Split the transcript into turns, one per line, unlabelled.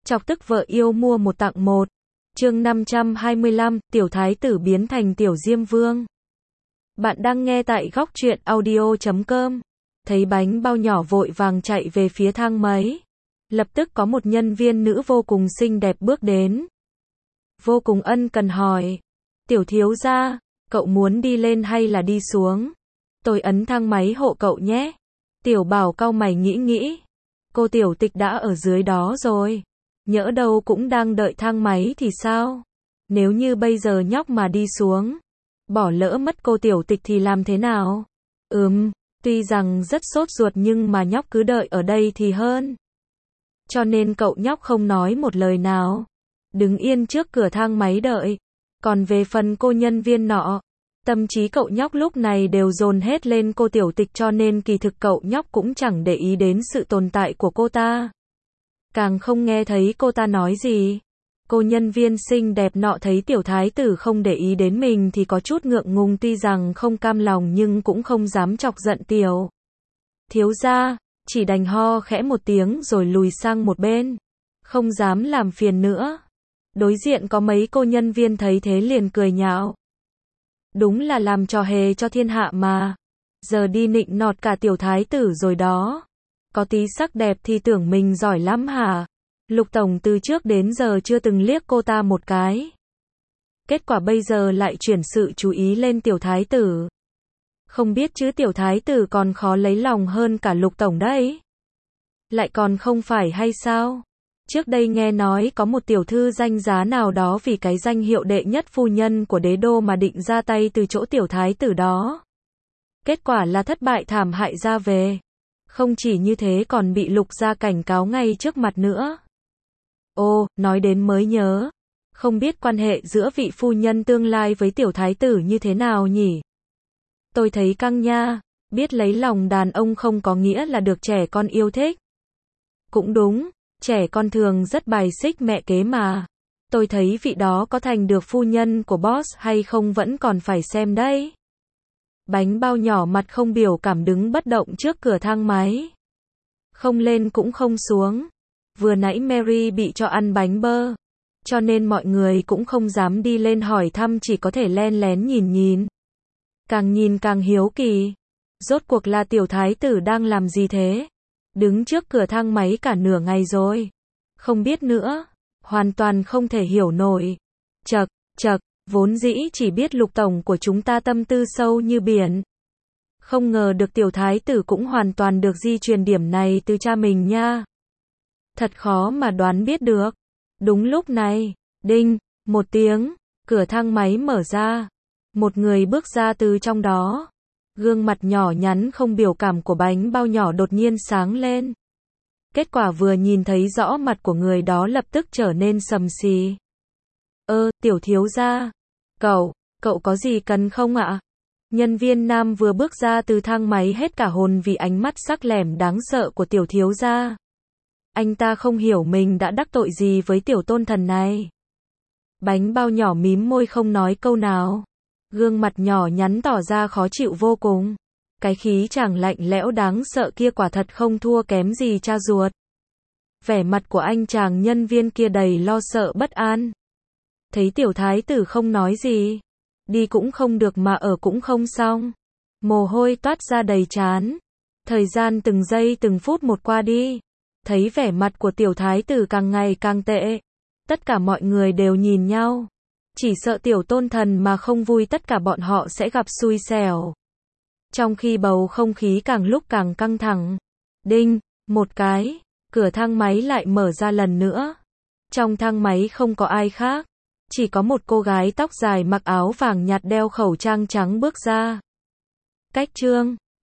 Chọc tức vợ yêu mua một tặng một. Chương 525, tiểu thái tử biến thành tiểu diêm vương. Bạn đang nghe tại góc truyện audio.com. Thấy bánh bao nhỏ vội vàng chạy về phía thang máy. Lập tức có một nhân viên nữ vô cùng xinh đẹp bước đến. Vô cùng ân cần hỏi. Tiểu thiếu gia, cậu muốn đi lên hay là đi xuống? Tôi ấn thang máy hộ cậu nhé. Tiểu bảo cau mày nghĩ. Cô tiểu tịch đã ở dưới đó rồi. Nhỡ đâu cũng đang đợi thang máy thì sao? Nếu như bây giờ nhóc mà đi xuống, bỏ lỡ mất cô tiểu tịch thì làm thế nào? Tuy rằng rất sốt ruột nhưng mà nhóc cứ đợi ở đây thì hơn. Cho nên cậu nhóc không nói một lời nào. Đứng yên trước cửa thang máy đợi. Còn về phần cô nhân viên nọ, tâm trí cậu nhóc lúc này đều dồn hết lên cô tiểu tịch cho nên kỳ thực cậu nhóc cũng chẳng để ý đến sự tồn tại của cô ta. Càng không nghe thấy cô ta nói gì. Cô nhân viên xinh đẹp nọ thấy tiểu thái tử không để ý đến mình thì có chút ngượng ngùng, tuy rằng không cam lòng nhưng cũng không dám chọc giận tiểu thiếu gia, chỉ đành ho khẽ một tiếng rồi lùi sang một bên. Không dám làm phiền nữa. Đối diện có mấy cô nhân viên thấy thế liền cười nhạo. Đúng là làm trò hề cho thiên hạ mà. Giờ đi nịnh nọt cả tiểu thái tử rồi đó. Có tí sắc đẹp thì tưởng mình giỏi lắm hả? Lục tổng từ trước đến giờ chưa từng liếc cô ta một cái. Kết quả bây giờ lại chuyển sự chú ý lên tiểu thái tử. Không biết chứ tiểu thái tử còn khó lấy lòng hơn cả lục tổng đấy. Lại còn không phải hay sao? Trước đây nghe nói có một tiểu thư danh giá nào đó vì cái danh hiệu đệ nhất phu nhân của đế đô mà định ra tay từ chỗ tiểu thái tử đó. Kết quả là thất bại thảm hại ra về. Không chỉ như thế còn bị lục gia cảnh cáo ngay trước mặt nữa. Ô, nói đến mới nhớ. Không biết quan hệ giữa vị phu nhân tương lai với tiểu thái tử như thế nào nhỉ? Tôi thấy căng nha. Biết lấy lòng đàn ông không có nghĩa là được trẻ con yêu thích. Cũng đúng. Trẻ con thường rất bài xích mẹ kế mà. Tôi thấy vị đó có thành được phu nhân của boss hay không vẫn còn phải xem đấy. Bánh bao nhỏ mặt không biểu cảm đứng bất động trước cửa thang máy. Không lên cũng không xuống. Vừa nãy Mary bị cho ăn bánh bơ. Cho nên mọi người cũng không dám đi lên hỏi thăm, chỉ có thể len lén nhìn. Càng nhìn càng hiếu kỳ. Rốt cuộc là tiểu thái tử đang làm gì thế? Đứng trước cửa thang máy cả nửa ngày rồi. Không biết nữa. Hoàn toàn không thể hiểu nổi. Chậc, vốn dĩ chỉ biết lục tổng của chúng ta tâm tư sâu như biển. Không ngờ được tiểu thái tử cũng hoàn toàn được di truyền điểm này từ cha mình nha. Thật khó mà đoán biết được. Đúng lúc này, đinh, một tiếng, cửa thang máy mở ra. Một người bước ra từ trong đó. Gương mặt nhỏ nhắn không biểu cảm của bánh bao nhỏ đột nhiên sáng lên. Kết quả vừa nhìn thấy rõ mặt của người đó lập tức trở nên sầm xì. Tiểu thiếu gia. Cậu có gì cần không ạ? Nhân viên nam vừa bước ra từ thang máy hết cả hồn vì ánh mắt sắc lẻm đáng sợ của tiểu thiếu gia. Anh ta không hiểu mình đã đắc tội gì với tiểu tôn thần này. Bánh bao nhỏ mím môi không nói câu nào. Gương mặt nhỏ nhắn tỏ ra khó chịu vô cùng. Cái khí chàng lạnh lẽo đáng sợ kia quả thật không thua kém gì cha ruột. Vẻ mặt của anh chàng nhân viên kia đầy lo sợ bất an. Thấy tiểu thái tử không nói gì. Đi cũng không được mà ở cũng không xong. Mồ hôi toát ra đầy trán. Thời gian từng giây từng phút một qua đi. Thấy vẻ mặt của tiểu thái tử càng ngày càng tệ. Tất cả mọi người đều nhìn nhau. Chỉ sợ tiểu tôn thần mà không vui tất cả bọn họ sẽ gặp xui xẻo. Trong khi bầu không khí càng lúc càng căng thẳng. Đinh, một cái, cửa thang máy lại mở ra lần nữa. Trong thang máy không có ai khác. Chỉ có một cô gái tóc dài mặc áo vàng nhạt đeo khẩu trang trắng bước ra. Cách chương